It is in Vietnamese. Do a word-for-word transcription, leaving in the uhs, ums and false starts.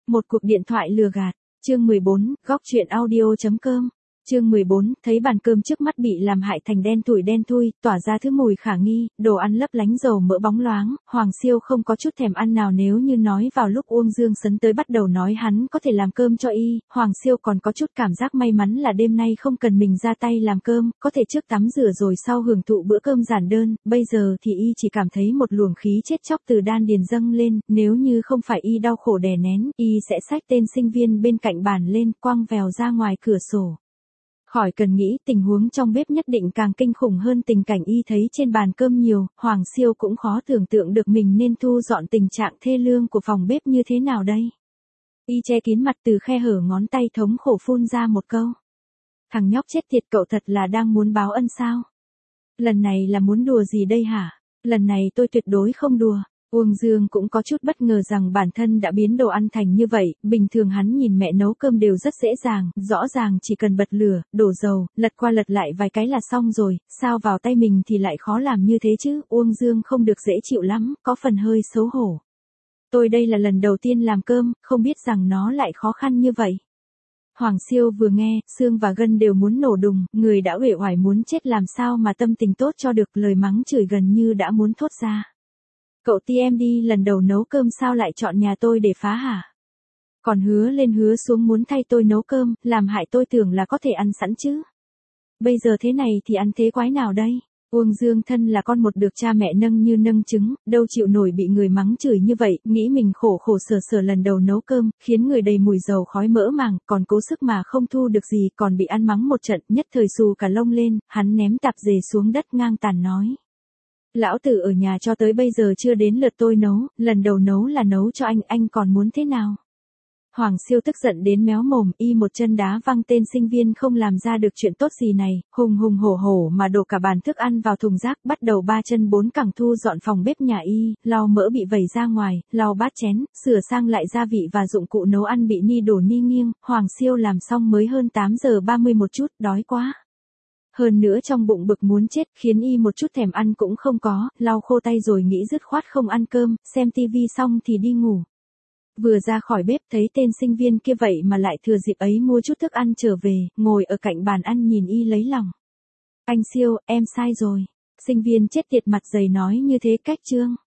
Một cuộc điện thoại lừa gạt. Chương mười bốn, góc truyện audio.com. Chương mười bốn, thấy bàn cơm trước mắt bị làm hại thành đen thui đen thui, tỏa ra thứ mùi khả nghi, đồ ăn lấp lánh dầu mỡ bóng loáng, Hoàng Siêu không có chút thèm ăn nào. Nếu như nói vào lúc Uông Dương Sấn tới bắt đầu nói hắn có thể làm cơm cho y, Hoàng Siêu còn có chút cảm giác may mắn là đêm nay không cần mình ra tay làm cơm, có thể trước tắm rửa rồi sau hưởng thụ bữa cơm giản đơn, bây giờ thì y chỉ cảm thấy một luồng khí chết chóc từ đan điền dâng lên, nếu như không phải y đau khổ đè nén, y sẽ xách tên sinh viên bên cạnh bàn lên, quăng vèo ra ngoài cửa sổ. Khỏi cần nghĩ, tình huống trong bếp nhất định càng kinh khủng hơn tình cảnh y thấy trên bàn cơm nhiều, Hoàng Siêu cũng khó tưởng tượng được mình nên thu dọn tình trạng thê lương của phòng bếp như thế nào đây. Y che kín mặt, từ khe hở ngón tay thống khổ phun ra một câu. Thằng nhóc chết tiệt, cậu thật là đang muốn báo ân sao? Lần này là muốn đùa gì đây hả? Lần này tôi tuyệt đối không đùa. Uông Dương cũng có chút bất ngờ rằng bản thân đã biến đồ ăn thành như vậy, bình thường hắn nhìn mẹ nấu cơm đều rất dễ dàng, rõ ràng chỉ cần bật lửa, đổ dầu, lật qua lật lại vài cái là xong rồi, sao vào tay mình thì lại khó làm như thế chứ? Uông Dương không được dễ chịu lắm, có phần hơi xấu hổ. Tôi đây là lần đầu tiên làm cơm, không biết rằng nó lại khó khăn như vậy. Hoàng Siêu vừa nghe, xương và gân đều muốn nổ đùng, người đã uể oải muốn chết làm sao mà tâm tình tốt cho được, lời mắng chửi gần như đã muốn thốt ra. Cậu ti em đi, lần đầu nấu cơm sao lại chọn nhà tôi để phá hả? Còn hứa lên hứa xuống muốn thay tôi nấu cơm, làm hại tôi tưởng là có thể ăn sẵn chứ. Bây giờ thế này thì ăn thế quái nào đây? Uông Dương thân là con một được cha mẹ nâng như nâng trứng, đâu chịu nổi bị người mắng chửi như vậy, nghĩ mình khổ khổ sở sở lần đầu nấu cơm, khiến người đầy mùi dầu khói mỡ màng, còn cố sức mà không thu được gì, còn bị ăn mắng một trận, nhất thời xù cả lông lên, hắn ném tạp dề xuống đất ngang tàn nói. Lão tử ở nhà cho tới bây giờ chưa đến lượt tôi nấu, lần đầu nấu là nấu cho anh, anh còn muốn thế nào? Hoàng Siêu tức giận đến méo mồm, y một chân đá văng tên sinh viên không làm ra được chuyện tốt gì này, hùng hùng hổ hổ mà đổ cả bàn thức ăn vào thùng rác, bắt đầu ba chân bốn cẳng thu dọn phòng bếp nhà y, lau mỡ bị vẩy ra ngoài, lau bát chén, sửa sang lại gia vị và dụng cụ nấu ăn bị ni đổ ni nghiêng. Hoàng Siêu làm xong mới hơn tám giờ ba mươi một chút, đói quá. Hơn nữa trong bụng bực muốn chết, khiến y một chút thèm ăn cũng không có, lau khô tay rồi nghĩ dứt khoát không ăn cơm, xem tivi xong thì đi ngủ. Vừa ra khỏi bếp thấy tên sinh viên kia vậy mà lại thừa dịp ấy mua chút thức ăn trở về, ngồi ở cạnh bàn ăn nhìn y lấy lòng. Anh Siêu, em sai rồi. Sinh viên chết tiệt mặt dày nói như thế cách chương.